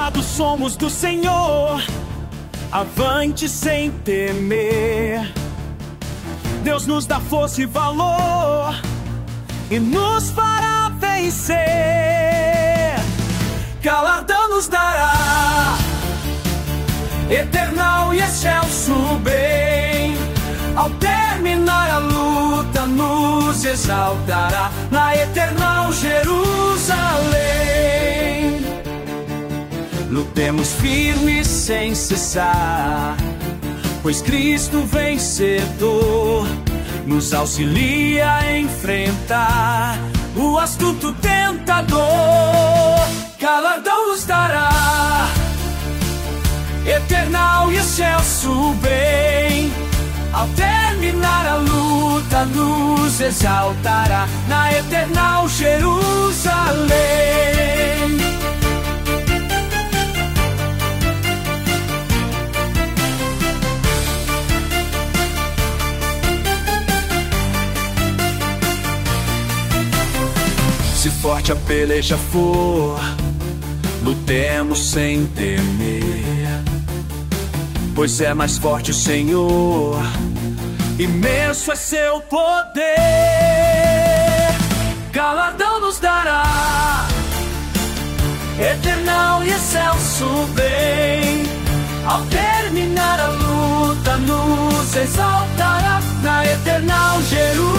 Povoados somos do Senhor, avante sem temer. Deus nos dá força e valor e nos fará vencer. Galardão nos dará eternal e excelso bem. Ao terminar a luta, nos exaltará na eternal Jerusalém. Lutemos firmes sem cessar, pois Cristo vencedor nos auxilia a enfrentar o astuto tentador. Galardão nos dará eternal e excelso bem. Ao terminar a luta, nos exaltará na eternal Jerusalém. Se forte a peleja for, lutemos sem temer, pois é mais forte o Senhor, imenso é seu poder. Galardão nos dará eternal e excelso bem. Ao terminar a luta, nos exaltará na eternal Jerusalém.